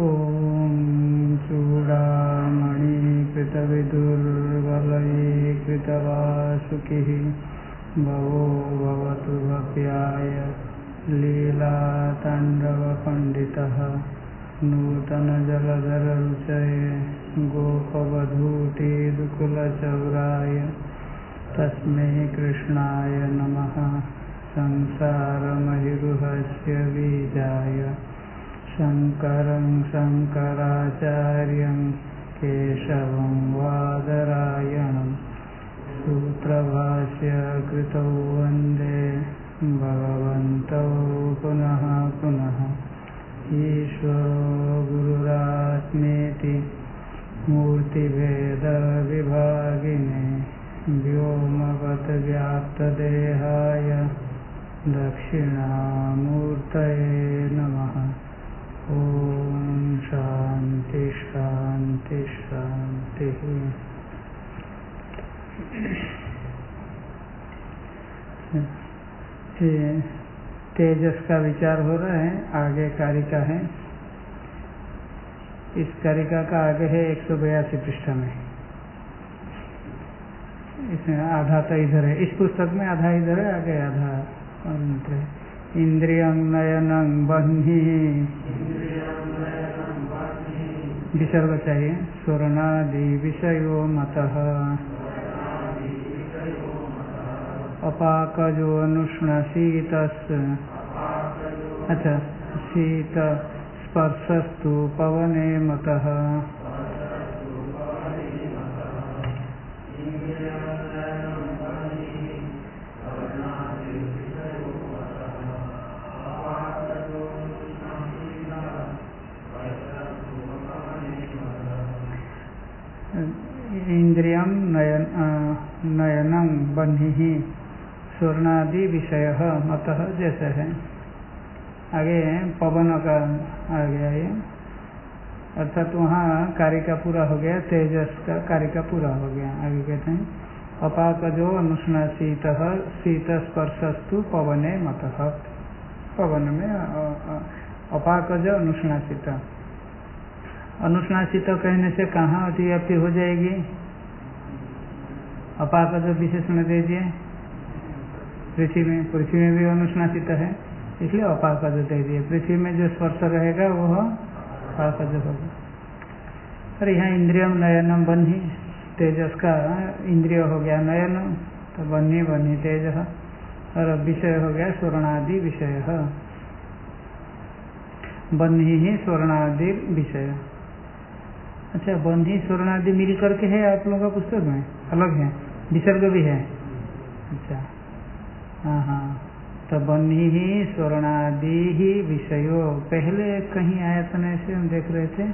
ॐ चूडामणिकृतविदुर्बलैकृतवासुकिः भवो भवतु भव्याय लीलाताण्डवपण्डितः नूतनजलधररुचये गोपवधूटिदुकुलचौराय तस्मै कृष्णाय नमः। संसारमहिरुहस्य बीजाय शङ्करं शङ्कराचार्यं केशवं वादरायणं सूत्रभाष्य कृतौ वन्दे भगवन्तौ पुनः पुनः। ईश्वरो गुरुरात्मेति मूर्तिभेदविभागिने व्योमवद्व्याप्तदेहाय दक्षिणामूर्तये नमः। ॐ शान्ति शान्ति शान्ति। तेजस का विचार हो रहा है, आगे कारिका है। इस कारिका का आगे है 182 पृष्ठ में। इसमें आधा तो इधर है, इस पुस्तक में आधा इधर है, आगे आधा मंत्र है। इंद्रियं नयनं बह्निः, विसर्ग चाहिए। स्वर्णादि विषयो मतः, अपाकजो अनुष्णशीतस्, अच्छा, शीत स्पर्शस्तु पवने मतः। इंद्रियं नयनं बह्निः स्वर्णादि विषय मतः जैसे है। आगे पवन का आ गया ये, अर्थात वहाँ कारिका पूरा हो गया, तेजस का कारिका पूरा हो गया। आगे कहते हैं अपाकजो अनुष्णाशीत शीत स्पर्शस्तु पवने मतः। पवन में अपाकज अनुष्णाशीत, अनुष्णाशीत कहने से कहाँ अतिव्याप्ति हो जाएगी? अपाकज विशेषण दे दिए, पृथ्वी में, पृथ्वी में भी अनुष्णाशीत है, इसलिए अपाकज दे दिए। पृथ्वी में जो स्पर्श रहेगा वह अपाकज होगा। और यहाँ इंद्रियम नयनम बन्ही, तेजस का इंद्रिय हो गया नयन, तो बन्ही बन्ही तेज, और विषय हो गया स्वर्णादि विषय। बन्ही ही स्वर्णादि विषय। अच्छा, बन्ही स्वर्णादि मिल करके है आप लोगों का पुस्तक में, अलग है, विसर्ग भी है। अच्छा, हाँ हाँ, तो बन्ही ही स्वर्णादि ही विषयो। पहले कहीं आयतन ऐसे हम देख रहे थे,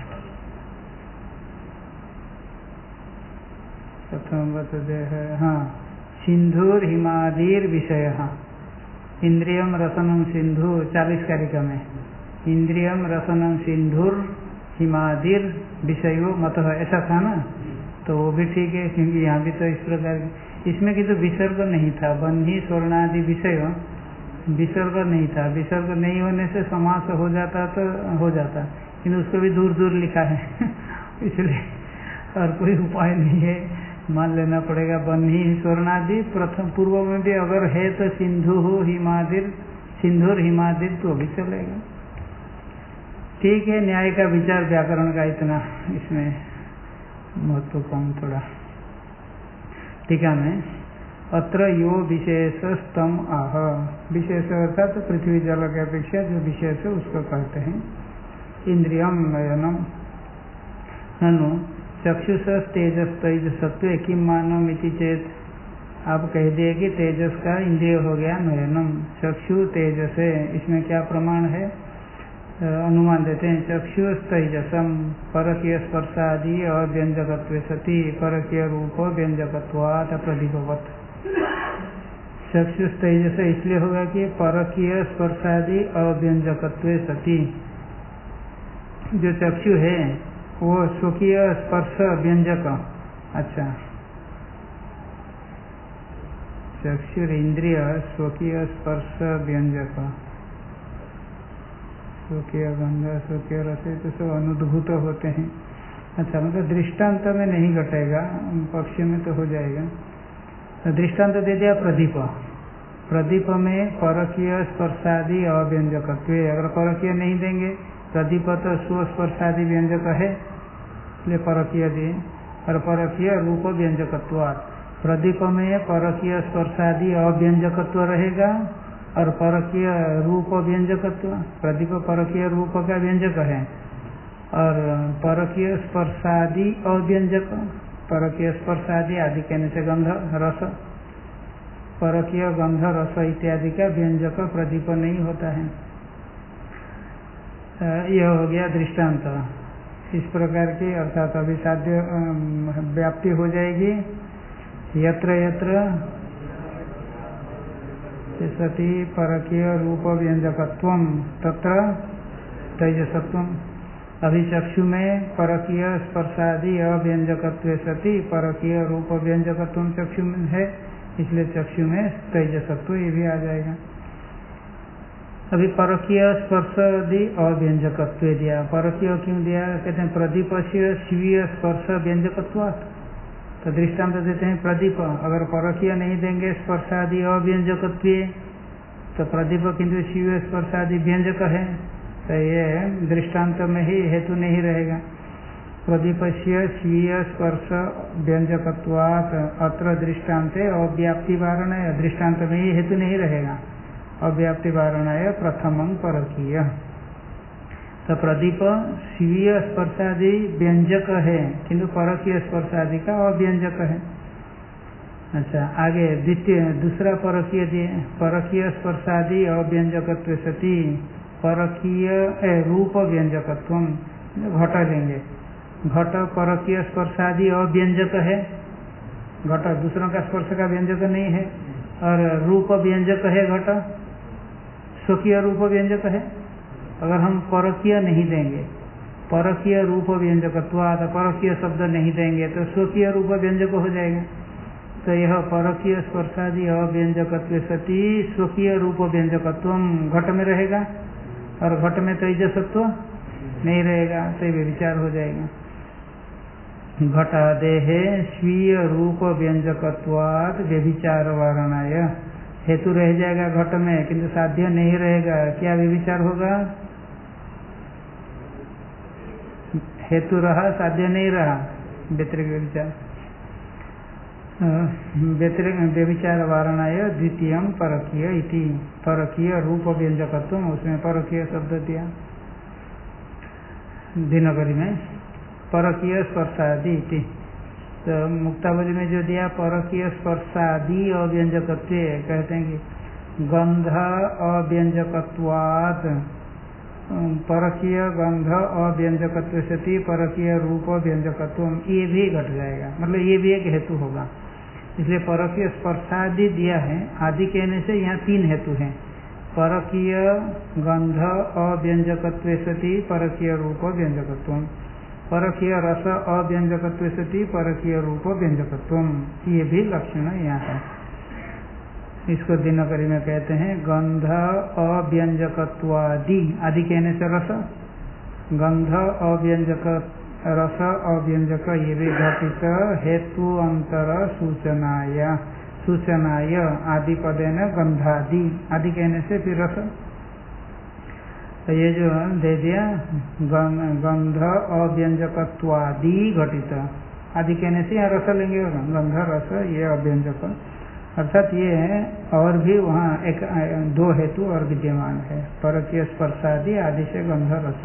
प्रथम बतदे है, हाँ, सिंधुर हिमादीर विषय। इंद्रियम रसनम सिंधु 40 कारिका में, इंद्रियम रसनम सिंधुर हिमादीर विषयो मतः, ऐसा था ना। तो वो भी ठीक है, क्योंकि यहाँ भी तो इस प्रकार, इसमें कि तो विसर्ग नहीं था। बन्ही स्वर्णादि विषय विसर्ग नहीं था। विसर्ग नहीं होने से समास हो जाता तो हो जाता, किंतु उसको भी दूर दूर लिखा है इसलिए और कोई उपाय नहीं है, मान लेना पड़ेगा। बन्ही स्वर्णादि प्रथम पूर्व में भी अगर है तो सिंधु हिमादिर, सिंधुर हिमादिर तो भी चलेगा। ठीक है, न्याय का विचार, व्याकरण का इतना इसमें महत्व कम थोड़ा। टीका में अत्र यो विशेषस्तम आह, विशेष अर्थात तो पृथ्वी जल के अपेक्षा जो विशेष है उसको कहते हैं। इंद्रियम नयनम ननु चक्षुष तेजस तेज सत्व किम मानम इति चेत, आप कह दिए कि तेजस का इंद्रिय हो गया नयनम, चक्षु तेजस है, इसमें क्या प्रमाण है? अनुमान देते हैं चक्षुष तेजसम परकीय स्पर्शादि अव्यंजकत्व सती परकीय रूप व्यंजकत्वात् प्रदीपवत्। चक्षुष तेजस इसलिए होगा कि परकीय स्पर्शादि अव्यंजकत्व सती, जो चक्षु है वो स्वकीय स्पर्श व्यंजक। अच्छा, चक्षुर इंद्रिय स्वकीय स्पर्श व्यंजक, स्वकीय गंध स्वकीय रस तो सब अनुद्भूत होते हैं। अच्छा, मतलब दृष्टांत में नहीं घटेगा, पक्ष में तो हो जाएगा। तो दृष्टांत दे दिया प्रदीप। प्रदीप में परकीय स्पर्शादि अव्यंजकत्व। अगर परकीय नहीं देंगे, प्रदीप तो स्वस्पर्शादि व्यंजक है, इसलिए परकीय दिए। और परकीय रूप व्यंजकत्वात्, प्रदीप में परकीय स्पर्शादि अव्यंजकत्व रहेगा और परकीय रूप व्यंजकत्व। प्रदीप परकीय रूप का व्यंजक है और परकीय स्पर्शादि अव्यंजक। परकीय स्पर्शादि आदि कहने से गंध रस, परकीय गंध रस इत्यादि का व्यंजक प्रदीप नहीं होता है। यह हो गया दृष्टांत। इस प्रकार की अर्थात अभी साध्य व्याप्ति हो जाएगी। यत्र यत्र सति परकीय रूप व्यंजकत्वम तत्र तेजसत्वम। अभी चक्षु में परकीय स्पर्शादि अव्यंजकत्व सति परकीय रूप व्यंजकत्व चक्षु में है, इसलिए चक्षु में तेजसत्व ये भी आ जाएगा। अभी परकीय स्पर्शादि अव्यंजकत्व दिया। परकीय क्यों दिया? कहते हैं प्रदीप से स्वीय स्पर्श व्यंजकत्वात्। तो दृष्टांत देते हैं प्रदीप। अगर परकीय नहीं देंगे स्पर्शादि अव्यंजकत्व, तो प्रदीप किंतु स्वीय स्पर्शादि व्यंजक है, तो ये दृष्टांत में ही हेतु नहीं रहेगा। प्रदीप से स्वीय स्पर्श व्यंजकत्वात् अत्र दृष्टान्ते अव्याप्ति वारणय। दृष्टांत में ही हेतु नहीं रहेगा। अव्याप्ति वारणय प्रथमं परकीय। तो प्रदीप स्वीय स्पर्शादि व्यंजक है किंतु परकीय स्पर्शादि का अव्यंजक है। अच्छा, आगे द्वितीय दूसरा परकीय दिए। परकीय स्पर्शादि अव्यंजकत्व सति परकीय रूप व्यंजकत्वम। घट लेंगे, घट परकीय स्पर्शादि अव्यंजक है। घट दूसरों का स्पर्श का व्यंजक नहीं है और रूप व्यंजक है। घट स्वकीय रूप व्यंजक है। अगर हम परकीय नहीं देंगे, परकीय रूप व्यंजकत्वात्, परकीय शब्द नहीं देंगे तो स्वकीय रूप व्यंजक हो जाएगा। तो यह परकीय स्पर्शादि अव्यंजकत्व सति स्वकीय रूप व्यंजकत्वम घट में रहेगा और घट में तेजसत्व नहीं रहेगा, तो ये विचार हो जाएगा। घटादेहे स्वीय रूप व्यंजकत्वात् व्यभिचार वारणय। हेतु रह जाएगा घट में किंतु साध्य नहीं रहेगा, क्या व्यभिचार होगा? हेतु रहा, साध्य नहीं रहा, व्यतिरिक्त व्यभिचार। व्यभिचार वारणय द्वितीय परकीय इति। परकीय रूप व्यंजकत्व, उसमें परकीय शब्द दिया। दिनकरी में परकीय स्पर्शादि इति। तो मुक्तावली में जो दिया परकीय स्पर्शादि अव्यंजकत्व, कहते हैं कि गंध अव्यंजकत्वात् परकीय गंध अव्यंजकत्व सति परकीय रूप व्यंजकत्व, ये भी घट जाएगा। मतलब ये भी एक हेतु होगा। इसलिए परकीय स्पर्शादि दिया है। आदि कहने से यहाँ तीन हेतु हैं। परकीय गंध अव्यंजकत्व सति परकीय रूप व्यंजकत्व, परकीय रस अव्यंजकत्व सति परकीय रूप व्यंजकत्व, ये भी लक्षण यहाँ है। इसको दिनकरी में कहते हैं गंध अव्यंजकत्वादि। आदि कहने से रस, गंध अव्यंजक रस अव्यंजक, ये भी घटित हेतु अंतर सूचनाय। सूचनाय आदि पदेन गंधादि। आदि कहने से फिर रस। तो ये जो दे दिया गंध अव्यंजकत्वादि घटित। आदि कहने से यहाँ रस लेंगे, गंध रस ये अव्यंजक, अर्थात ये है। और भी वहाँ एक दो हेतु और विद्यमान है। परकीय स्पर्शादि आदि से गंध रस।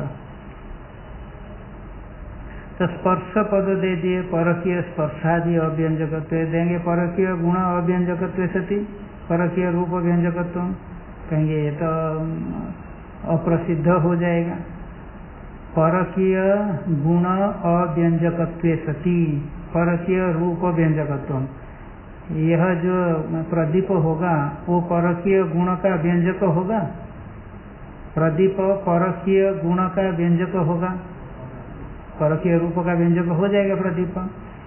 तो स्पर्श पद दे दिए, परकीय स्पर्शादि अव्यंजकत्व देंगे, परकीय गुण अव्यंजकत्व सति परकीय रूप व्यंजकत्व, कहेंगे ये तो अप्रसिद्ध हो जाएगा। परकीय गुण अव्यंजकत्व सति परकीय रूप व्यंजकत्व, यह जो प्रदीप होगा वो परकीय गुण का व्यंजक होगा। प्रदीप परकीय गुण का व्यंजक होगा, परकीय रूप का व्यंजक हो जाएगा प्रदीप।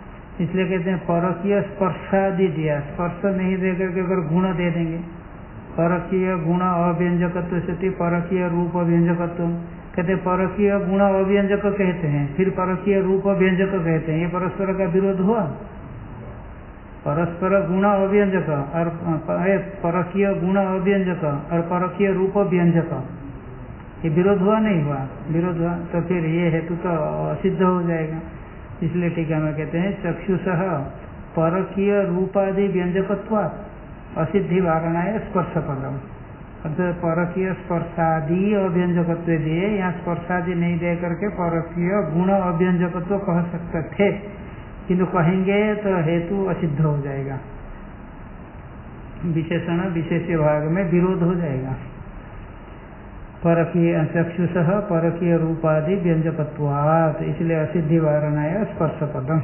इसलिए कहते हैं परकीय स्पर्शादि दिया। स्पर्श नहीं दे करके अगर गुण दे देंगे, परकीय गुण अव्यंजकत्व सती परकीय रूप व्यंजकत्व, कहते परकीय गुण अव्यंजक कहते हैं, फिर परकीय रूप व्यंजक कहते हैं, ये परस्पर का विरोध हुआ? परस्पर गुण अव्यंजक और परकीय गुण अव्यंजक और परकीय रूप व्यंजक, ये विरोध हुआ नहीं हुआ? विरोध हुआ, तो फिर ये हेतु तो असिद्ध हो जाएगा। इसलिए टीका में कहते हैं चक्षुषः परकीय रूपादि व्यंजकत्वात् असिद्धि वारणाय स्पर्श पदम, अर्थात परकीय स्पर्शादि अव्यंजकत्व दिए, यहाँ स्पर्शादि नहीं दे करके परकीय गुण अव्यंजकत्व कह सकते थे, किंतु कहेंगे तो हेतु असिद्ध हो जाएगा, विशेषण विशेष्य भाग में विरोध हो जाएगा। परकीय चक्षुषः परकीय रूपादि व्यंजकत्वात्, इसलिए असिद्धि वारणाय स्पर्श पदम।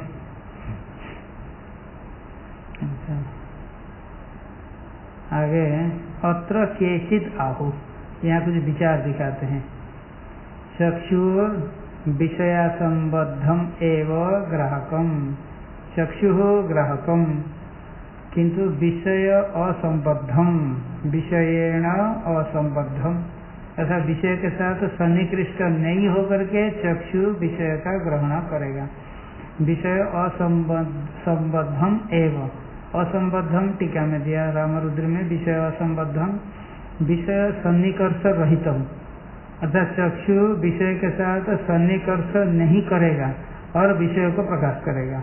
आगे अत्र केचिद आहु, यहाँ कुछ विचार दिखाते हैं। चक्षुर विषया संबद्धम एव ग्राहकम, चक्षु ग्राहकम किंतु विषय असंबद्धम, विषयेण असंबद्धम, ऐसा विषय के साथ सन्निकृष्ट नहीं होकर के चक्षु विषय का ग्रहण करेगा। विषय असंबद्धम एव, असंबद्धम टीका में दिया रामरुद्र में, विषय असंबद्धम विषय सन्निकर्ष रहितम, अर्थात चक्षु विषय के साथ सन्निकर्ष नहीं करेगा और विषय को प्रकाश करेगा।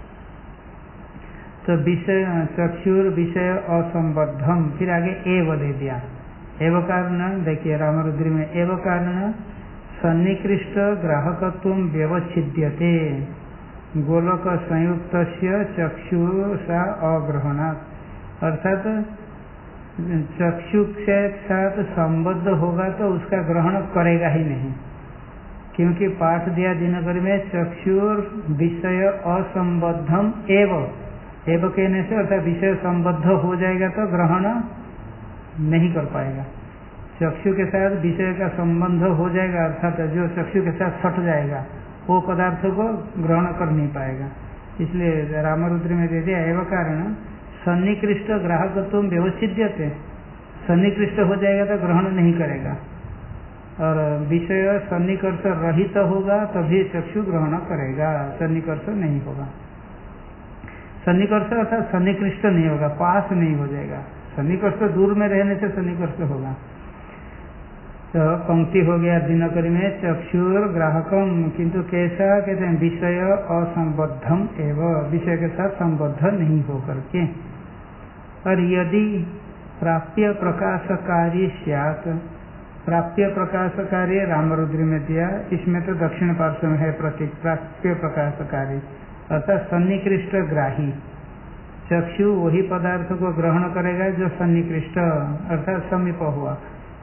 तो विषय चक्षुर विषय असंबद्धम, फिर आगे एव दे दिया, एव कारण देखिए रामरुद्र में, एव कारण सन्निकृष्ट ग्राहकत्व व्यवच्छिद्यते गोलक संयुक्त चक्षुषा अग्रहणात्, अर्थात चक्षु के साथ संबद्ध होगा तो उसका ग्रहण करेगा ही नहीं, क्योंकि पाठ दिया दिनकर में चक्षुर विषय असंबद्धम एव, एव कहने से अर्थात विषय संबद्ध हो जाएगा तो ग्रहण नहीं कर पाएगा। चक्षु के साथ विषय का संबंध हो जाएगा, अर्थात जो चक्षु के साथ सट जाएगा वो पदार्थ को ग्रहण कर नहीं पाएगा। इसलिए रामरुद्र में दे दिया एवं कारण सन्निकृष्ट ग्राहकत्व व्यवच्छिद्यते, सन्निकृष्ट हो जाएगा तो ग्रहण नहीं करेगा, और विषय सन्निकर्ष रहित होगा तभी चक्षु ग्रहण करेगा, सन्निकर्ष नहीं होगा। सन्निकर्ष अर्थात सन्निकृष्ट नहीं होगा, पास नहीं हो जाएगा, सन्निकर्ष दूर में रहने से सन्निकर्ष होगा। तो पंक्ति हो गया दिनकरी में चक्षुर ग्राहकम किंतु कैसा, कहते हैं विषय असंबद्धम एवं, विषय के साथ संबद्ध नहीं होकर के। और यदि प्राप्य प्रकाशकारी स्यात्, प्राप्य प्रकाशकारी रामरुद्र में दिया, इसमें तो दक्षिण पार्श्व में है प्रतीक प्राप्य प्रकाशकारी, अर्थात सन्निकृष्ट ग्राही, चक्षु वही पदार्थ को ग्रहण करेगा जो सन्निकृष्ट अर्थात समीप हुआ।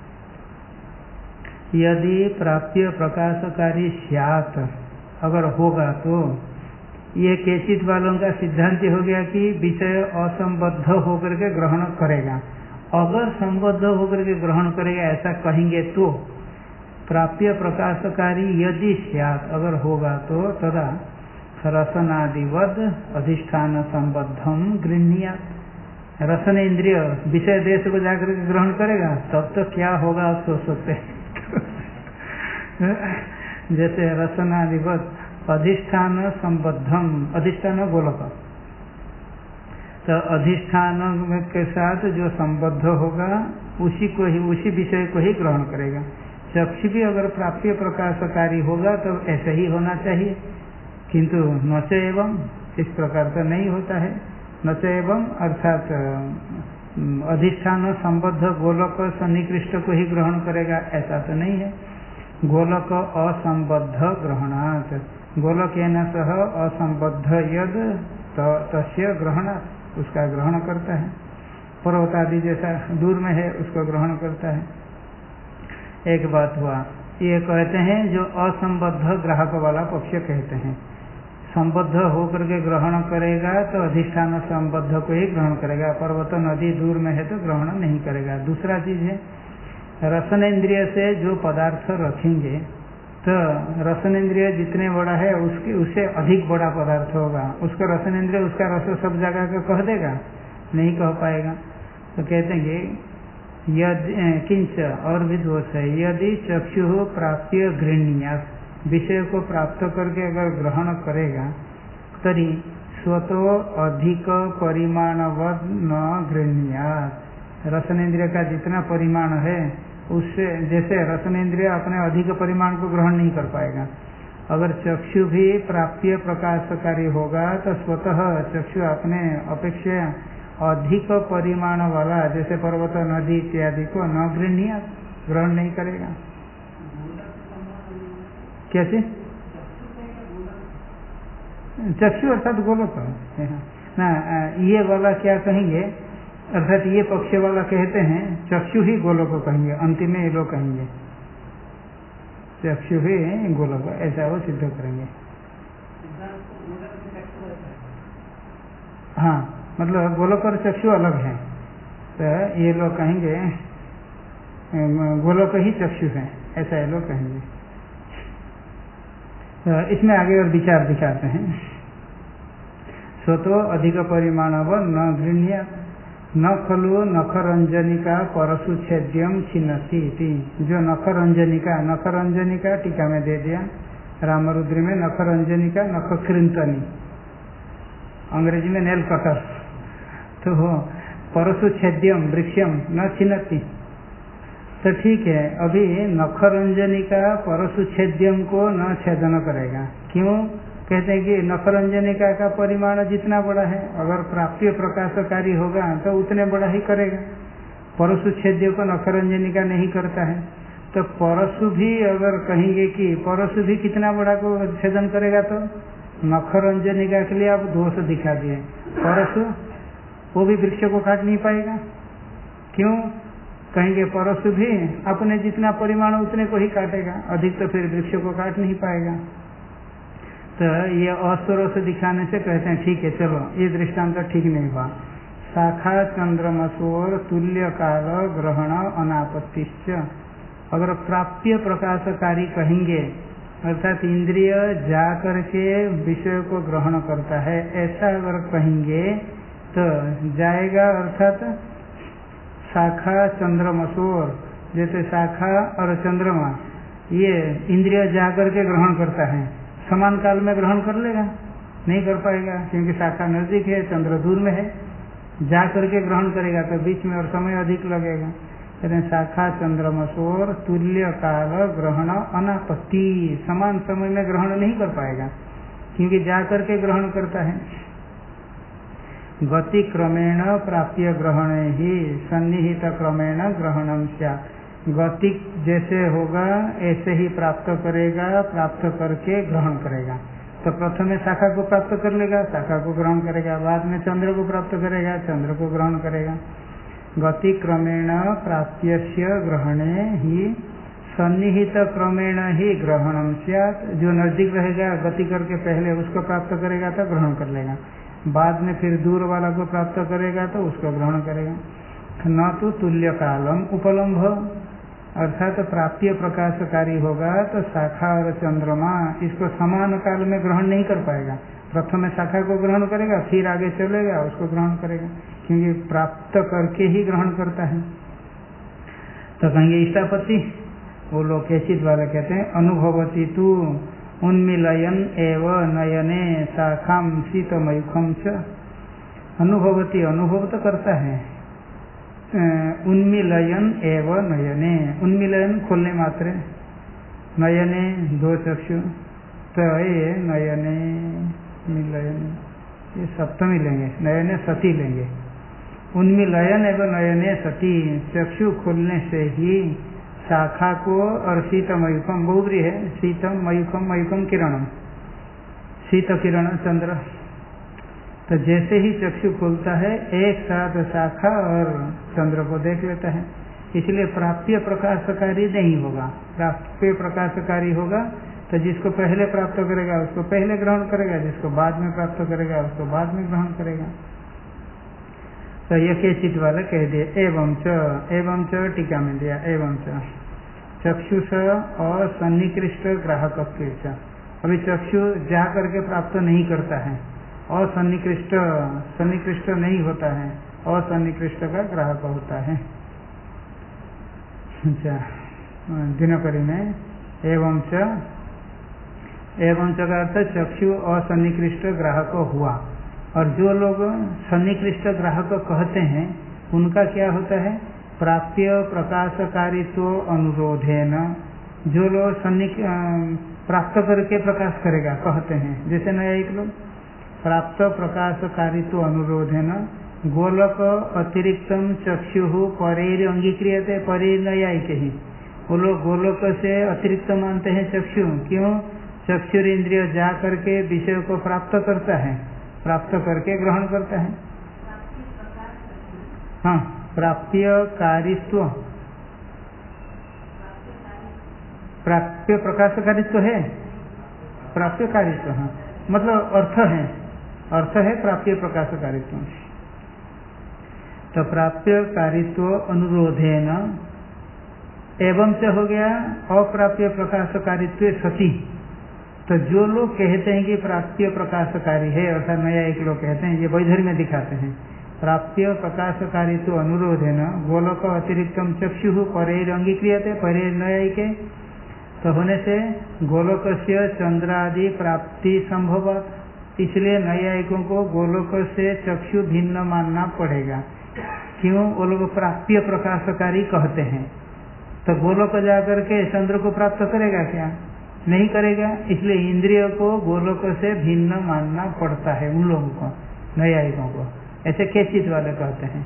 यदि प्राप्य प्रकाशकारी स्यात्, अगर होगा तो ये केचित वालों का सिद्धांत हो गया कि विषय असंबद्ध होकर के ग्रहण करेगा, अगर संबद्ध होकर के ग्रहण करेगा ऐसा कहेंगे तो प्राप्य प्रकाशकारी यदि स्यात्, अगर होगा तो तदा रसनादिवद अधिष्ठान संबद्धम गृह्णीयात्, रसन इंद्रिय विषय देश को जाकर के ग्रहण करेगा, तब तो क्या होगा आप सोच सकते हैं। जैसे रसनादिवद अधिष्ठान संबद्धम, अधिष्ठान गोलक, तो अधिष्ठान के साथ जो संबद्ध होगा उसी को ही, उसी विषय को ही ग्रहण करेगा। चक्षु भी अगर प्राप्य प्रकाशकारी होगा तो ऐसे ही होना चाहिए, किंतु नच एवं इस प्रकार तो नहीं होता है। नच एवं अर्थात अधिष्ठान संबद्ध गोलक सन्निकृष्ट को ही ग्रहण करेगा ऐसा तो नहीं है। गोलक असंबद्ध ग्रहणात्, गोलक न सह असंबद्ध यद तस्य ग्रहणात्, उसका ग्रहण करता है। पर्वत आदि जैसा दूर में है उसको ग्रहण करता है। एक बात हुआ, ये कहते हैं जो असंबद्ध ग्राहक वाला पक्ष कहते हैं, संबद्ध होकर के ग्रहण करेगा तो अधिष्ठान संबद्ध को ही ग्रहण करेगा, पर्वत नदी दूर में है तो ग्रहण नहीं करेगा। दूसरा चीज है रसन इंद्रिय से जो पदार्थ रखेंगे तो रसन इंद्रिय जितने बड़ा है उससे अधिक बड़ा पदार्थ होगा, उसका रसन इंद्रिय उसका रस सब जगह का कह देगा, नहीं कह पाएगा। तो कहते हैं किंच और भी दोष है, यदि चक्षु प्राप्य गृह्णीया, विषय को प्राप्त करके अगर ग्रहण करेगा तरी स्वतो अधिक परिमाणवद न गृह्णीयात्, रसनेन्द्रिय का जितना परिमाण है उससे, जैसे रसनेन्द्रिय अपने अधिक परिमाण को ग्रहण नहीं कर पाएगा, अगर चक्षु भी प्राप्य प्रकाशकारी होगा तो स्वतः चक्षु अपने अपेक्षा अधिक परिमाण वाला, जैसे पर्वत नदी इत्यादि को न गृह्णीयात्, ग्रहण नहीं करेगा। कैसे? चक्षु अर्थात गोलक ना, ये वाला क्या कहेंगे, अर्थात ये पक्ष वाला कहते हैं चक्षु ही गोलक को कहेंगे, अंतिम में ये लोग कहेंगे चक्षु ही गोलक, ऐसा वो सिद्ध करेंगे। हाँ, मतलब गोलक और चक्षु अलग है, तो ये लोग कहेंगे गोलक ही चक्षु है, ऐसा ये लोग कहेंगे। तो इसमें आगे और विचार दिखाते हैं। स्वतो अधिक परिमाण व न गृह्य न खलु नखरंजनिका परशु छेद्यम छिन्नति, जो नखरंजनिका टीका में दे दिया, रामरुद्री में नखरंजनिका नख कृंतनी, अंग्रेजी में नेल कटर, तो परशु छेद्यम वृक्षम न छिन्नति, तो ठीक है, अभी नखरंजनिका परशु छेद्यम को न छेदन करेगा। क्यों? कहते हैं कि नखरंजनिका का परिमाण जितना बड़ा है, अगर प्राप्य प्रकाशकारी होगा तो उतने बड़ा ही करेगा, परशु छेद्य को नखरंजनिका नहीं करता है, तो परशु भी अगर कहेंगे कि परशु भी कितना बड़ा को छेदन करेगा, तो नखरंजनिका के लिए आप दोष दिखा दिए, परशु वो भी वृक्ष को काट नहीं पाएगा। क्यों? कहेंगे परशु भी अपने जितना परिमाण उतने को ही काटेगा, अधिक तो फिर वृक्ष को काट नहीं पाएगा। तो ये अस्वरों से दिखाने से कहते हैं ठीक है, चलो ये दृष्टांत तो ठीक नहीं हुआ। शाखा चंद्रमसोर तुल्य काल ग्रहण अनापत्तिश्च, अगर प्राप्य प्रकाशकारी कहेंगे अर्थात इंद्रिय जा करके विषय को ग्रहण करता है, ऐसा अगर कहेंगे तो जाएगा, अर्थात शाखा चंद्रमसोर, जैसे शाखा और चंद्रमा ये इंद्रिय जा करके ग्रहण करता है, समान काल में ग्रहण कर लेगा? नहीं कर पाएगा, क्योंकि शाखा नजदीक है, चंद्र दूर में है, जा करके ग्रहण करेगा तो बीच में और समय अधिक लगेगा। कहते हैं शाखा चंद्रमसोर तुल्य काल ग्रहण अनापत्ति, समान समय में ग्रहण नहीं कर पाएगा, क्योंकि जा करके ग्रहण करता है। गति क्रमेण प्राप्य ग्रहण ही सन्निहित क्रमेण ग्रहणम स्यात्, गति जैसे होगा ऐसे ही प्राप्त करेगा, प्राप्त करके ग्रहण करेगा। तो प्रथम शाखा को प्राप्त कर लेगा, शाखा को ग्रहण करेगा, बाद में चंद्र को प्राप्त करेगा, चंद्र को ग्रहण करेगा। गति क्रमेण प्राप्यस्य ग्रहणे ही सन्निहित क्रमेण ही ग्रहणम स्यात्, जो नजदीक रहेगा गति करके पहले उसको प्राप्त करेगा तो ग्रहण कर लेगा, बाद में फिर दूर वाला को प्राप्त करेगा तो उसको ग्रहण करेगा। न तो तुल्य कालम उपलम्भ, अर्थात प्राप्य प्रकाशकारी होगा तो शाखा और चंद्रमा इसको समान काल में ग्रहण नहीं कर पाएगा, प्रथम शाखा को ग्रहण करेगा फिर आगे चलेगा उसको ग्रहण करेगा, क्योंकि प्राप्त करके ही ग्रहण करता है। तो कहेंगे इष्टापति, वो लोग कैचित वाले कहते हैं अनुभवती तू उन्मिलयन एव नयने शाखाम शीतमयुखम च, अनुभवती अनुभव तो करता है, उन्मिलयन एव नयने, उन्मिलयन खोलने मात्र, नयने दो चक्षु, तो ये नयने मिलयन ये सप्तमी लेंगे, नयने सती लेंगे, उन्मिलयन एवं नयने सती, चक्षु खोलने से ही शाखा को, और शीतमयुखम बहुब्री है, शीतम मयुखम, मयुखम किरणम, शीत किरण चंद्र, तो जैसे ही चक्षु खुलता है एक साथ शाखा और चंद्र को देख लेता है, इसलिए प्राप्य प्रकाशकारी नहीं होगा। प्राप्य प्रकाशकारी होगा तो जिसको पहले प्राप्त करेगा उसको पहले ग्रहण करेगा, जिसको बाद में प्राप्त करेगा उसको बाद में ग्रहण करेगा। तो ये केचित वाले कह दिए एवं च टीका में दिया एवं च चक्षुष और सन्निकृष्ट ग्राहक, अभी चक्षु जा करके प्राप्त नहीं करता है, सन्निकृष्ट नहीं होता है, असन्निकृष्ट का ग्राहक होता है। अच्छा, दिनकरी में एवं च का अर्थ चक्षु असन्निकृष्ट ग्राहक हुआ। और जो लोग सन्निकृष्ट ग्राहक कहते हैं उनका क्या होता है? प्राप्य प्रकाशकारित्व अनुरोधेन, जो लोग प्राप्त करके प्रकाश करेगा कहते हैं, जैसे नया एक लोग प्राप्त प्रकाशकारित्व अनुरोधेन गोलक अतिरिक्तम चक्षु परेर अंगीक्रियते, परेर नयायिक ही, वो लोग गोलक से अतिरिक्त मानते हैं चक्षु। क्यों? चक्षुर इंद्रिय जा करके विषय को प्राप्त करता है, प्राप्त करके ग्रहण करता है। हाँ, प्राप्य कारित्व, प्राप्य प्रकाशकारित्व है, प्राप्य कारित्व, हाँ मतलब अर्थ है, अर्थ है प्राप्य प्रकाशकारित्व। तो प्राप्य कारित्व अनुरोधेन एवं से हो गया अप्राप्य प्रकाशकारित्व सती। तो जो लोग कहते हैं कि प्राप्य प्रकाशकारी है, अर्थात नया एक लोग कहते हैं, ये वैधर्य में दिखाते हैं, प्राप्य प्रकाशकारित्व अनुरोधेन गोलक अतिरिक्तम चक्षु परेर अंगीक्रियते, परेर नयायिके, तो होने से गोलोक से चंद्रादि प्राप्ति संभव, इसलिए नयायिकों को गोलोक से चक्षु भिन्न मानना पड़ेगा। क्यों? वो लोग प्राप्य प्रकाशकारी कहते हैं, तो गोलोक जाकर के चंद्र को प्राप्त करेगा क्या? नहीं करेगा। इसलिए इंद्रियों को गोलोक से भिन्न मानना पड़ता है उन लोगों को, नयायिकों को। ऐसे केचित वाले कहते हैं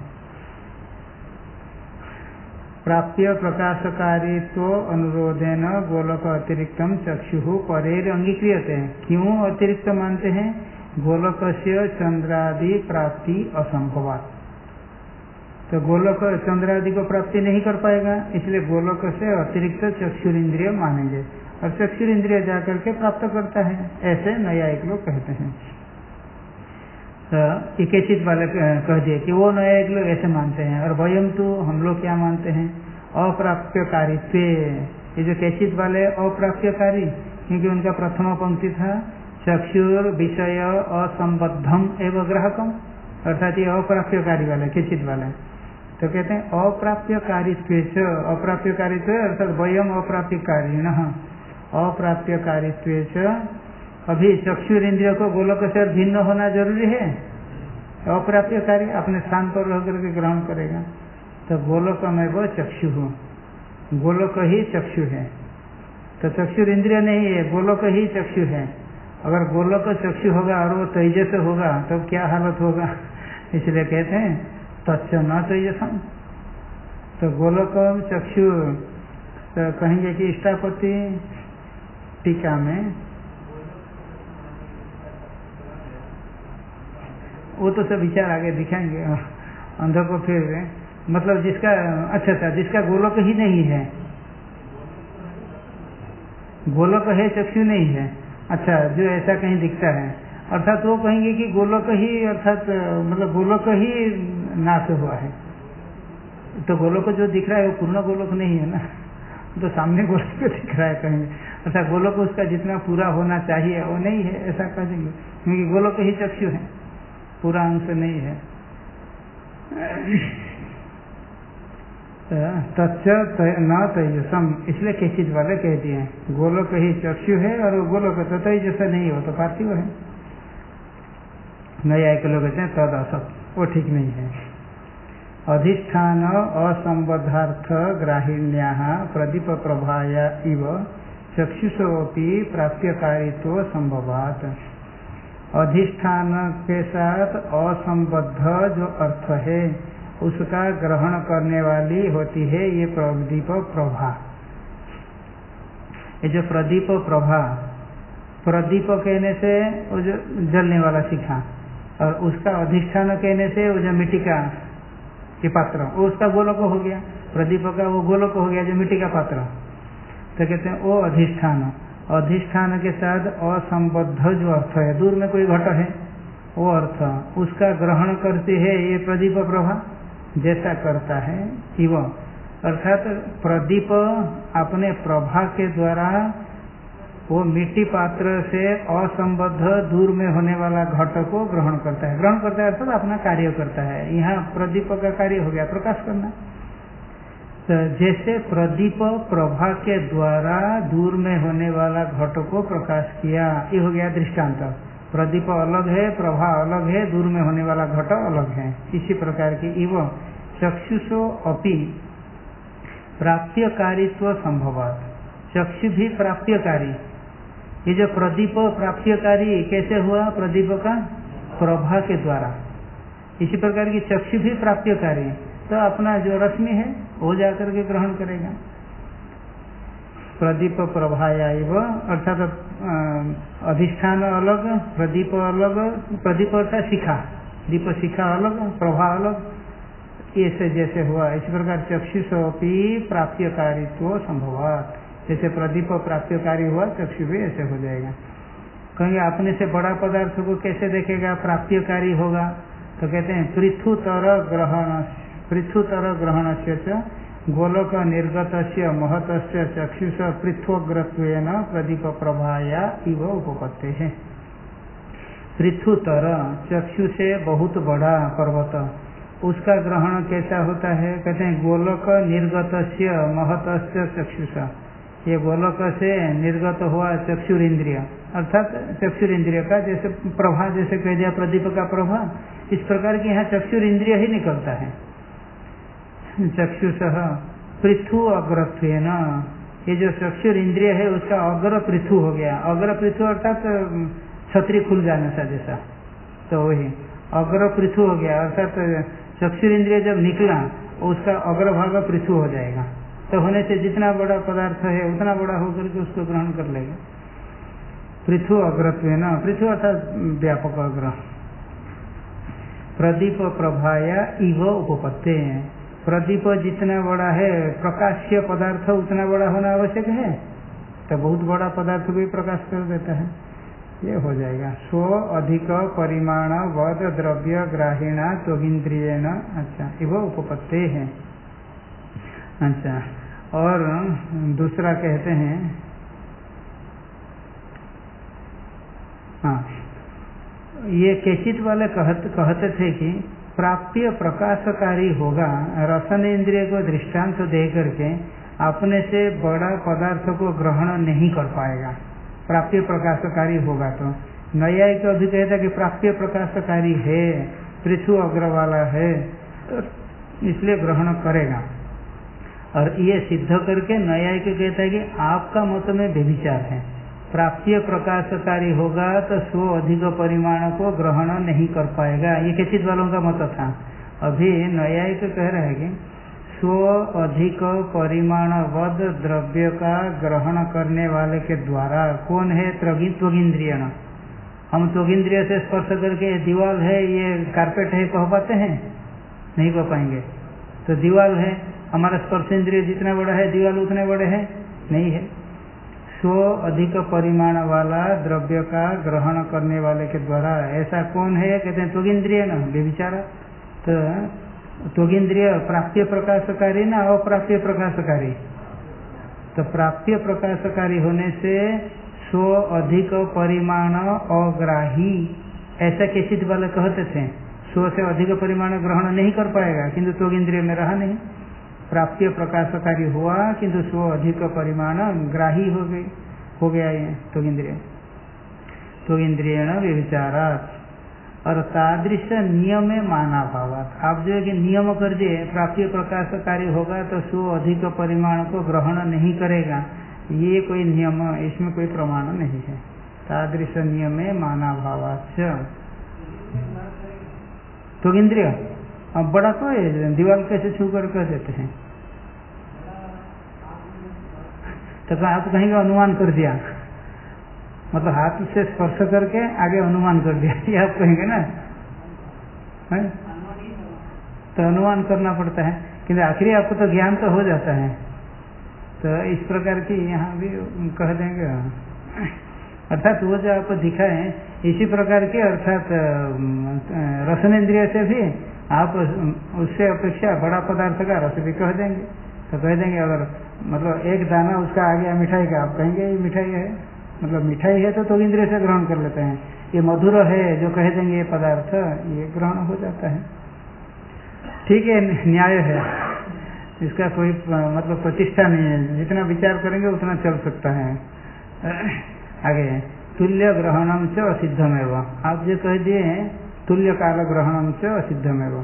प्राप्य प्रकाशकारित्व अनुरोधेन गोलक अतिरिक्तम चक्षु परेर अंगीक्रियते। क्यों अतिरिक्त मानते हैं? गोलक से चंद्रादि प्राप्ति असंभवात, तो गोलक चंद्रादि को प्राप्ति नहीं कर पाएगा, इसलिए गोलक से अतिरिक्त चक्षुर इंद्रिय मानेंगे, और चक्षुर इंद्रिय जाकर के प्राप्त करता है, ऐसे नया एक लोग कहते हैं। तो इकेचित वाले कह दिए कि वो नया एक लोग ऐसे मानते हैं, और वयम तो हम लोग क्या मानते हैं? अप्राप्यकारित्व। ये जो केचित वाले अप्राप्यकारी, क्योंकि उनका प्रथम पंक्ति था चक्षुर विषय असंबद्धम एवं ग्राहकम, अर्थात ये अप्राप्यकारी वाले केचित वाले। तो कहते हैं अप्राप्यकारित्व, अप्राप्यकारित्व अर्थात वयम अप्राप्यकारिण, अप्राप्यकारित्व। अभी चक्षुर इंद्रिय को गोलक से भिन्न होना जरूरी है, अप्राप्यकारी अपने स्थान पर रह करके ग्रहण करेगा। तो गोलक में वो चक्षु हो, गोलक ही चक्षु है, तो चक्षुर इंद्रिय नहीं है, गोलक ही चक्षु है। अगर गोलक चक्षु होगा और वो तेजस होगा तब तो क्या हालत होगा? इसलिए कहते हैं तच्च न तेजसम। तो गोलक चक्षु, तो कहेंगे कि इष्टापति टीका में वो तो सब विचार आगे दिखाएंगे अंधों को। फिर मतलब जिसका अच्छा जिसका गोलक ही नहीं है, गोलक है चक्षु नहीं है, अच्छा जो ऐसा कहीं दिखता है, अर्थात वो कहेंगे कि गोलक ही, अर्थात मतलब गोलक ही नाश हुआ है। तो गोलक जो दिख रहा है वो पूर्ण गोलक नहीं है ना, तो सामने गोलक दिख रहा है कहेंगे, अर्थात गोलक उसका जितना पूरा होना चाहिए वो नहीं है, ऐसा कह देंगे, क्योंकि गोलक ही चक्षु है, पूरा अंश नहीं है। तच्च न तेजसम, इसलिए केचित वाले कह दिए गोलक ही चक्षु है और गोलक तो तेजस नहीं हो तो पार्थिव है। नया एक लोग कहते हैं तद असत, वो ठीक नहीं है। अधिष्ठान असंबद्धार्थ ग्राहिण्या प्रदीप प्रभाया इव चक्षुषोपि प्राप्यकारित्व संभवात। अधिष्ठान के साथ असंबद्ध जो अर्थ है उसका ग्रहण करने वाली होती है ये प्रदीप प्रभा। ये जो प्रदीप प्रभा, प्रदीप कहने से वो जो जलने वाला शिखा, और उसका अधिष्ठान कहने से वो जो मिट्टी का ये पात्र, वो उसका गोलक हो गया, प्रदीप का वो गोलक हो गया जो मिट्टी का पात्र। तो कहते हैं वो अधिष्ठान, अधिष्ठान के साथ असंबद्ध जो अर्थ है, दूर में कोई घट है वो अर्थ, उसका ग्रहण करती है ये प्रदीप प्रभा, जैसा करता है इव, अर्थात प्रदीप अपने प्रभा के द्वारा वो मिट्टी पात्र से असंबद्ध दूर में होने वाला घट को ग्रहण करता है। ग्रहण करता है अर्थात अपना कार्य करता है। यहाँ प्रदीप का कार्य हो गया प्रकाश करना, तो जैसे प्रदीप प्रभा के द्वारा दूर में होने वाला घट को प्रकाश किया, ये हो गया दृष्टांत। प्रदीप अलग है, प्रभा अलग है, दूर में होने वाला घट अलग है। इसी प्रकार की इव चक्षुषो अपि प्राप्त्यकारित्व संभवात, चक्षु भी प्राप्त्यकारी। ये जो प्रदीप प्राप्त्यकारी कैसे हुआ? प्रदीप का प्रभा के द्वारा। इसी प्रकार की चक्षु भी प्राप्त्यकारी, तो अपना जो रश्मि है वो जाकर के ग्रहण करेगा। प्रदीप प्रभाया अर्थात अधिष्ठान अलग, प्रदीप अलग, प्रदीप अर्थात शिखा, दीप शिखा अलग, प्रभा अलग, ऐसे जैसे हुआ। इसी प्रकार चक्षुषोपि प्राप्त्यकारित्व संभवात, जैसे प्रदीप प्राप्त्यकारी हुआ चक्षु भी ऐसे हो जाएगा। कहेंगे अपने से बड़ा पदार्थ को कैसे देखेगा प्राप्त्यकारी होगा? तो कहते हैं पृथुतर ग्रहण से गोलक निर्गत महत चक्षुष पृथ्वग्रत्वेन प्रदीप प्रभाया इव उपपत्ते है। पृथुतर चक्षु से बहुत बड़ा पर्वत, उसका ग्रहण कैसा होता है? कहते हैं गोलक निर्गत महत चक्षुष, ये गोलक से निर्गत हुआ चक्षुरिंद्रिय, अर्थात चक्षुरिंद्रिय का जैसे प्रभा, जैसे कह दिया प्रदीप का प्रभा, इस प्रकार की यहाँ चक्षुरिंद्रिय ही निकलता है। चक्षुष पृथु अग्रत्वेन, ये जो चक्षुरिंद्रिय है उसका अग्र पृथु हो गया। अग्र पृथु अर्थात छतरी खुल जाने सा जैसा, तो वही अग्र पृथु हो गया। अर्थात चक्षुरिंद्रिय जब निकला उसका अग्रभाग पृथु हो जाएगा, तो होने से जितना बड़ा पदार्थ है उतना बड़ा होकर के उसको ग्रहण कर लेगा। पृथु अग्रत्वेन, पृथु अर्थात व्यापक अग्र। प्रदीप प्रभाया इव उपपत्ते, प्रदीप जितना बड़ा है प्रकाश्य पदार्थ उतना बड़ा होना आवश्यक है, तो बहुत बड़ा पदार्थ भी प्रकाश कर देता है, ये हो जाएगा। स्व अधिक परिमाण वद द्रव्य ग्राहीणा त्वगिंद्रियेण, अच्छा इव उपपत्ते है। अच्छा, और दूसरा कहते हैं, हाँ ये केचित वाले कहते थे कि प्राप्य प्रकाशकारी होगा, रसन इंद्रिय को दृष्टांत दे करके अपने से बड़ा पदार्थ को ग्रहण नहीं कर पाएगा। प्राप्य प्रकाशकारी होगा तो न्यायिक अभी कहता कि प्राप्य प्रकाशकारी है, पृथु अग्र वाला है, तो इसलिए ग्रहण करेगा। और ये सिद्ध करके न्यायिक कहता है कि आपका मत में व्यभिचार है, प्राप्य प्रकाशकारी होगा तो स्व अधिक परिमाण को ग्रहण नहीं कर पाएगा, ये केचित वालों का मत था। अभी न्यायिक कह रहा है कि स्व अधिक परिमाण वद द्रव्य का ग्रहण करने वाले के द्वारा कौन है? त्वगिंद्रिय। हम त्वगिंद्रिय से स्पर्श करके दीवाल है, ये कारपेट है कह पाते हैं? नहीं कह पाएंगे। तो दीवाल है, हमारा स्पर्श इंद्रिय जितना बड़ा है दीवाल उतने बड़े है नहीं है। स्व अधिक परिमाण वाला द्रव्य का ग्रहण करने वाले के द्वारा ऐसा कौन है? कहते हैं त्वगिंद्रिय न व्यभिचार। तो त्वगिंद्रिय प्राप्य प्रकाशकारी ना अप्राप्य प्रकाशकारी? तो प्राप्य प्रकाशकारी होने से स्व अधिक परिमाण अग्राही, ऐसा केचित वाले कहते थे। स्व से अधिक परिमाण ग्रहण नहीं कर पाएगा, किंतु त्वगिंद्रिय में रहा नहीं, प्राप्य प्रकाशकारी हुआ किंतु स्व अधिक परिमाण ग्राही हो गया ये त्वगिंद्रिय। त्वगिंद्रियण व्यभिचारात्, और तादृश नियम में माना भावात, आप जो है कि नियम कर दिए प्राप्य प्रकाशकारी होगा तो स्व अधिक परिमाण को ग्रहण नहीं करेगा, ये कोई नियम, इसमें कोई प्रमाण नहीं है। तादृश नियम में माना भावात त्वगिंद्रिय। अब बड़ा तो है, दीवार कैसे छू कर कह देते हैं? तो आप कहीं का अनुमान कर दिया, मतलब हाथ से स्पर्श करके आगे अनुमान कर दिया, ये आप कहेंगे ना है? तो अनुमान करना पड़ता है, किंतु आखिरी आपको तो ज्ञान तो हो जाता है। तो इस प्रकार की यहाँ भी कह देंगे, अर्थात वो जो आपको दिखाए इसी प्रकार के, अर्थात रसनेन्द्रिय से भी आप उससे अपेक्षा बड़ा पदार्थ का रस भी कह देंगे। तो कह देंगे अगर मतलब एक दाना उसका आ गया मिठाई का, आप कहेंगे ये मिठाई है, मतलब मिठाई है तो इंद्रिय से ग्रहण कर लेते हैं। ये मधुर है जो कह देंगे ये पदार्थ, ये ग्रहण हो जाता है। ठीक है, न्याय है। इसका कोई मतलब प्रतिष्ठा नहीं है, जितना विचार करेंगे उतना चल सकता है। आगे तुल्य ग्रहणम च असिद्धमेव, आप जो कह दिए तुल्य काल ग्रहणम च असिद्धमेव,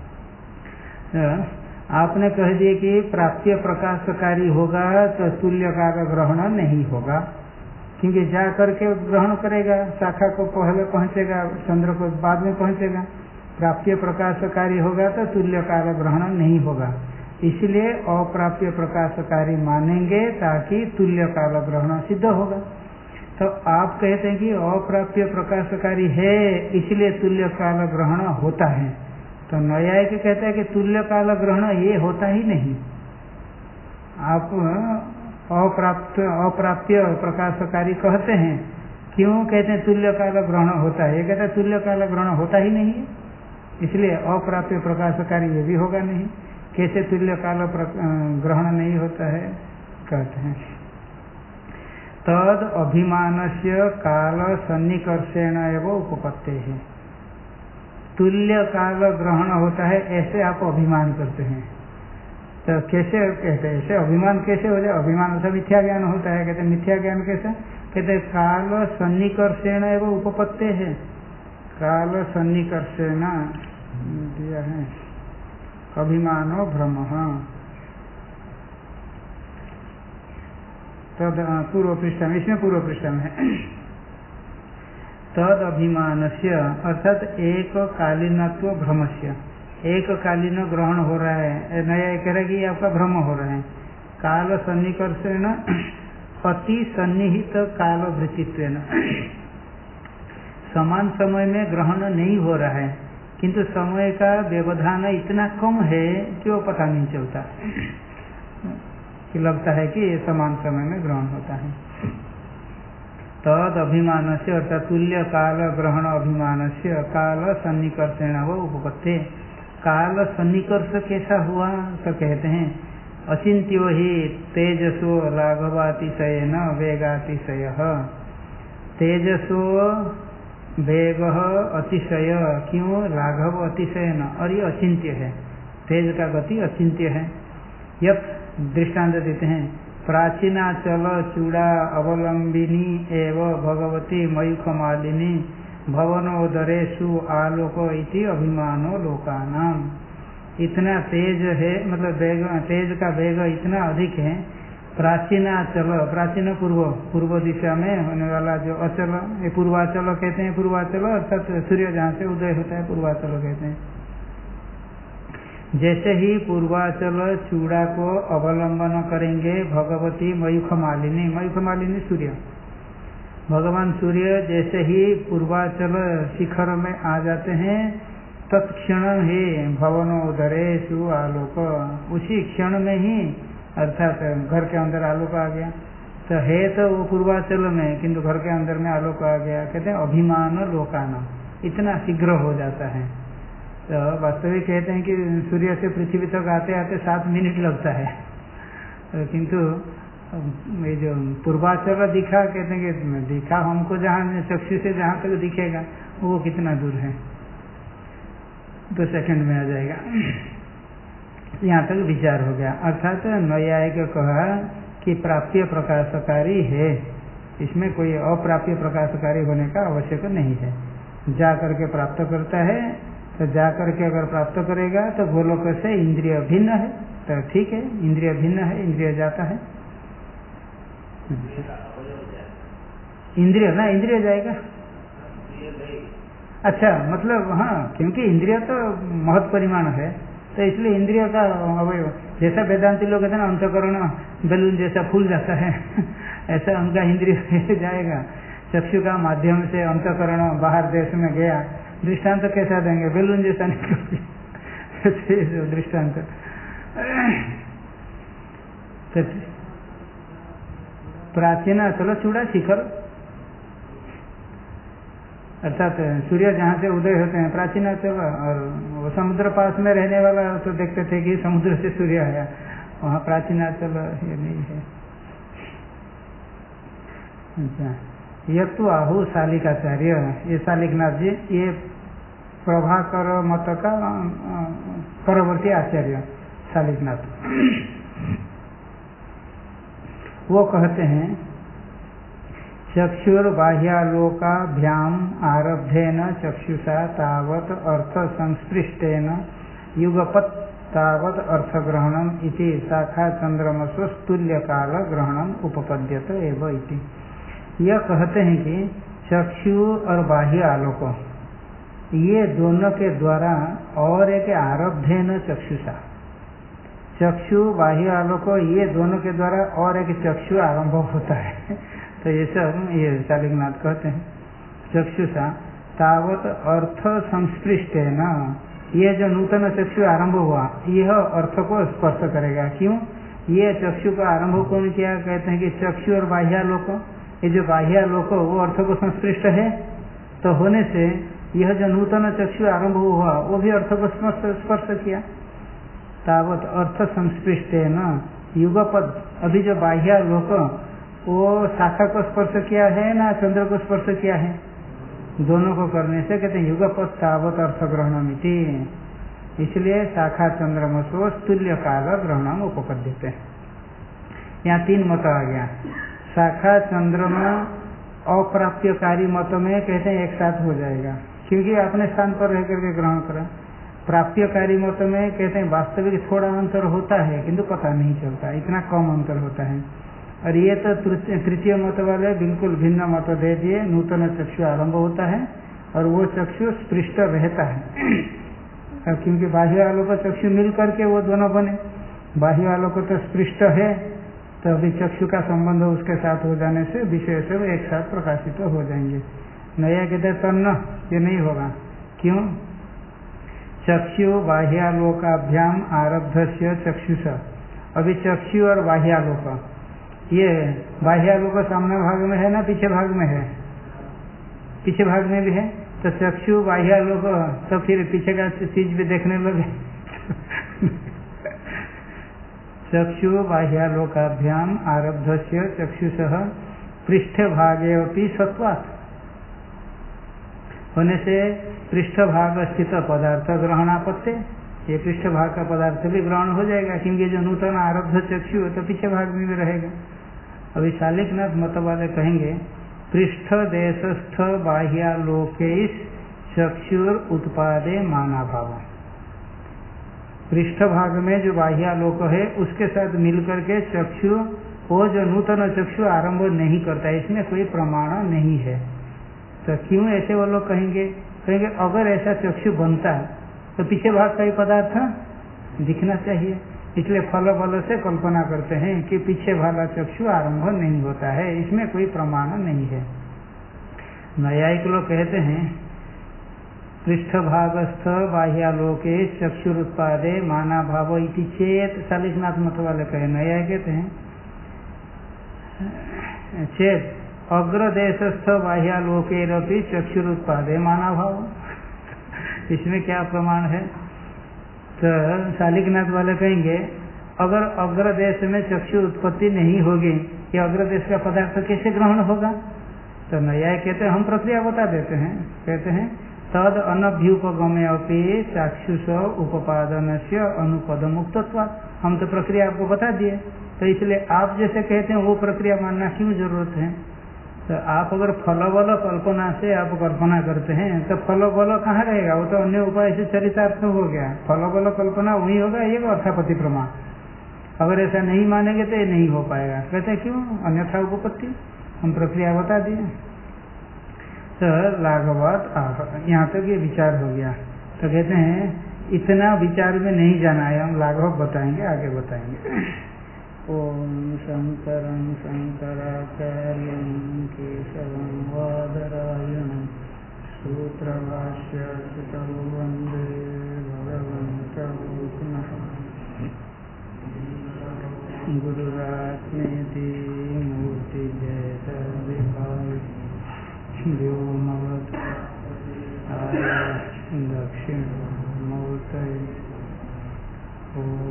आपने कह दिए कि प्राप्य प्रकाशकारी होगा तो तुल्य काल ग्रहण नहीं होगा, क्योंकि जा करके ग्रहण करेगा, शाखा को पहले पहुंचेगा, चंद्र को बाद में पहुंचेगा। प्राप्य प्रकाशकारी होगा तो तुल्य काल ग्रहण नहीं होगा, इसलिए अप्राप्य प्रकाशकारी मानेंगे ताकि तुल्य काल ग्रहण सिद्ध होगा। तो आप कहते हैं कि अप्राप्य प्रकाशकारी है इसलिए तुल्य काल ग्रहण होता है, तो न्यायिक कहता है कि तुल्य काल ग्रहण ये होता ही नहीं। आप अप्राप्य प्रकाशकारी कहते हैं, क्यों कहते हैं तुल्य काल ग्रहण होता है? ये कहता है तुल्य काल ग्रहण होता ही नहीं है, इसलिए अप्राप्य प्रकाशकारी ये भी होगा नहीं। कैसे तुल्य काल ग्रहण नहीं होता है? कहते हैं तद अभिमानस्य काल सन्निकर्षेण एवं उपपत्ते है। तुल्य काल ग्रहण होता है ऐसे आप अभिमान करते हैं, तो कैसे कहते हैं? ऐसे अभिमान कैसे हो जाए? अभिमान से मिथ्या ज्ञान होता है। कहते मिथ्या ज्ञान कैसे? कहते काल सन्निकर्षेण एवं उपपत्ते है। काल सन्निकर्षेण दिया है अभिमानो भ्रम। तद पूर्व पृष्ठ में, इसमें पूर्व पृष्ठ में है तद अभिमानस्य अर्थात एक कालीनत्व भ्रमस्य, एक कालीन ग्रहण हो रहा है, नया कह रहा है कि आपका भ्रम हो रहा है। काल सन्निकर्षेण अति सन्निहित काल वृत्तित्वेन, समान समय में ग्रहण नहीं हो रहा है किंतु समय का व्यवधान इतना कम है कि वो पता नहीं चलता, कि लगता है कि ये समान समय में ग्रहण होता है। तद अभिमान से अर्थात तुल्य काल ग्रहण अभिमान से काल सन्निकर्षेण वो उपपत्ति। काल सन्निकर्ष कैसा हुआ? तो कहते हैं अचिंत्यो ही तेजसो लाघवातिशय न वेगातिशय। तेजसो वेग अतिशय, क्यों? लाघव अतिशय न, और ये अचिंत्य है, तेज का गति अचिंत्य है। यह दृष्टांत देते हैं प्राचीनाचल चूड़ा अवलंबिनी एव भगवती मयूखमालिनी भवनोदरेषु आलोक इति अभिमानो लोकानाम। इतना तेज है, मतलब वेग, तेज का वेग इतना अधिक है। प्राचीनाचल, प्राचीन पूर्व दिशा में होने वाला जो अचल, ये पूर्वाचल कहते हैं। पूर्वाचल अर्थात सूर्य जहाँ से उदय होता है पूर्वाचल कहते हैं। जैसे ही पूर्वाचल चूड़ा को अवलंबन करेंगे भगवती मयूखमालिनी, मयूखमालिनी सूर्य, भगवान सूर्य जैसे ही पूर्वाचल शिखर में आ जाते हैं तत्क्षण ही भवनोदरेषु आलोक, उसी क्षण में ही अर्थात घर के अंदर आलोक आ गया। तो है तो वो पूर्वाचल में, किंतु घर के अंदर में आलोक आ गया। कहते हैं अभिमान लोकाना, इतना शीघ्र हो जाता है। तो वास्तविक कहते हैं कि सूर्य से पृथ्वी तक आते आते 7 मिनट लगता है, तो किंतु ये जो पूर्वाचल दिखा, कहते हैं कि दिखा हमको जहाँ चक्षु से जहाँ तक दिखेगा वो कितना दूर है, 2 सेकंड में आ जाएगा। यहाँ तक विचार हो गया। अर्थात न्यायिक कहा कि प्राप्य प्रकाशकारी है, इसमें कोई अप्राप्य प्रकाशकारी होने का आवश्यक नहीं है। जा करके प्राप्त करता है, तो जा करके अगर प्राप्त करेगा तो गोलोक से इंद्रिय भिन्न है तो ठीक है, इंद्रिय भिन्न है, इंद्रिय जाता है। इंद्रिय ना, इंद्रिय जाएगा। अच्छा, मतलब हाँ, क्योंकि इंद्रिय तो महत् परिमाण है, तो इसलिए इंद्रिय का अवयव, जैसा वेदांती लोग कहते हैं ना अंतःकरण बैलून जैसा फूल जाता है ऐसा उनका इंद्रिय जाएगा। चक्षु का माध्यम से अंतःकरण बाहर देश में गया, दृष्टांत तो कैसा देंगे? बैलून जैसा निकल दृष्टांत। प्राचीन चलो चूड़ा शिखर, अर्थात सूर्य जहाँ से उदय होते हैं प्राचीन चलो, और वो समुद्र पास में रहने वाला तो देखते थे कि समुद्र से सूर्य आया, वहाँ प्राचीन चलो ये नहीं है। अच्छा, यह तो आहु शालिकाचार्य, ये शालिकनाथ जी, ये प्रभाकर मत का परवर्ती आचार्य। शालिग्नाथ। वो कहते हैं चक्षुर्बाह्यालोकाभ्याम आरब्धेन चक्षुषा तावत अर्थ संस्पृष्टेन युगपत् तावत अर्थग्रहणम इति शाखा चंद्रमसोस्तुल्य काल ग्रहणम उपपद्यते एव इति। यह कहते हैं कि चक्षु और बाह्य आलोक ये दोनों के द्वारा और एक आरब्धेन चक्षुषा, चक्षु बाह्य आलोक ये दोनों के द्वारा और एक चक्षु आरंभ होता है। तो ये सब ये शालिग्नाथ कहते हैं चक्षुषा तावत अर्थ संस्पृष्टेन, ये जो नूतन चक्षु आरंभ हुआ यह अर्थ को स्पर्श करेगा। क्यों? ये चक्षु का आरंभ कौन किया? कहते हैं कि चक्षु और बाह्यालोक, ये जो बाह्यालोक वो अर्थ को संस्पृष्ट है, तो होने से यह जो नूतन चक्षु आरंभ हुआ वो भी अर्थ को स्पर्श किया। तावत अर्थ संस्पृष्टेन युगपद, अभी जो बाह्यालोक वो शाखा को स्पर्श किया है ना चंद्र को स्पर्श किया है? दोनों को करने से कहते हैं युगपत् तावत अर्थ ग्रहणमिति। इसलिए शाखा चंद्रमसो तुल्य काल ग्रहणम उपपद्यते। यहाँ 3 मत आ गया। शाखा चंद्रमा अप्राप्यकारी मत में कहते हैं एक साथ हो जाएगा, क्योंकि अपने स्थान पर रह करके ग्रहण करा। प्राप्यकारी मत में कहते हैं वास्तविक थोड़ा अंतर होता है किंतु पता नहीं चलता, इतना कम अंतर होता है। और ये तो तृतीय मत वाले बिल्कुल भिन्न मत दे दिए, नूतन चक्षु आरंभ होता है और वो चक्षु स्पृष्ट रहता है। क्योंकि बाह्य आलोक चक्षु मिल करके वो दोनों बने, बाह्य आलोक तो स्पृष्ट है, तो अभी चक्षु का संबंध उसके साथ हो जाने से विषय सब एक साथ प्रकाशित हो जाएंगे। नया कहते तन्न ये नहीं होगा। क्यों? चक्षु बाह्यालोकाभ्याम आरब्धस्य चक्षुष, अभी चक्षु और बाह्यालोक, ये बाह्यालोक सामने भाग में है ना पीछे भाग में है? पीछे भाग में भी है। तो चक्षु बाह्यालोक, तो फिर पीछे का चीज भी देखने लगे। चक्षु बाह्यालोकाभ्याम आरब्धस्य चक्षुषः पृष्ठ भागे अपि सत्वात्, होने से पृष्ठ भाग स्थित पदार्थ ग्रहणापत्ते, ये पृष्ठ भाग का पदार्थ भी ग्रहण हो जाएगा, क्योंकि जो नूतन आरब्ध चक्षु है तो पीछे भाग में भी रहेगा। अभी शालिग्नाथ मत वाले कहेंगे पृष्ठ देशस्थ बाह्यालोके चक्षुर उत्पादे मानाभाव, पृष्ठ भाग में जो बाह्यालोक है उसके साथ मिलकर के चक्षु, वो जो नूतन चक्षु आरंभ नहीं करता, इसमें कोई प्रमाण नहीं है। तो क्यों ऐसे वो लोग कहेंगे? कहेंगे अगर ऐसा चक्षु बनता तो पीछे भाग का ही पदार्थ दिखना चाहिए, इसलिए फल बल से कल्पना करते हैं कि पीछे वाला चक्षु आरंभ नहीं होता है, इसमें कोई प्रमाण नहीं है। न्यायिक लोग कहते हैं पृष्ठभागस्थ बाह्यालोके चक्षुरुत्पादे माना भाव इति चेत, शालिग्नाथ मत वाले कहे, न्याय कहते हैं चेत अग्रदेशस्थ बाह्यालोकेरपि चक्षुरुत्पादे माना भाव, इसमें क्या प्रमाण है? तो शालिग्नाथ वाले कहेंगे अगर अग्रदेश में चक्षु उत्पत्ति नहीं होगी कि अग्रदेश का पदार्थ कैसे ग्रहण होगा? तो न्याय कहते हैं हम प्रक्रिया बता देते हैं, कहते हैं तद अनभ्युपगमे अपि चाक्षुष उपादान से अनुपद मुक्तत्वात्, हम तो प्रक्रिया आपको बता दिए, तो इसलिए आप जैसे कहते हैं वो प्रक्रिया मानना क्यों जरूरत है? तो आप अगर फल बल कल्पना से आप कल्पना करते हैं तो फल बल कहाँ रहेगा? वो तो अन्य उपाय से चरितार्थ हो गया, फल बल कल्पना वही होगा, ये अर्थापत्ति प्रमाण। अगर ऐसा नहीं मानेंगे तो ये नहीं हो पाएगा। कहते हैं क्यों? अन्यथा उपपत्ति, हम प्रक्रिया बता दिए। तो लाघवात यहाँ तक ये विचार हो गया। तो कहते हैं इतना विचार में नहीं जाना है, हम लाघव बताएंगे, आगे बताएंगे। ओम शंकरं शंकराचार्यं केशवं वादरायणं सूत्रभाष्यकृतौ वन्दे भगवन्तौ पुनः। गुरुरात्मेति मूर्तिभेदविभागि व्योमवत् दक्षिणमूर्तये।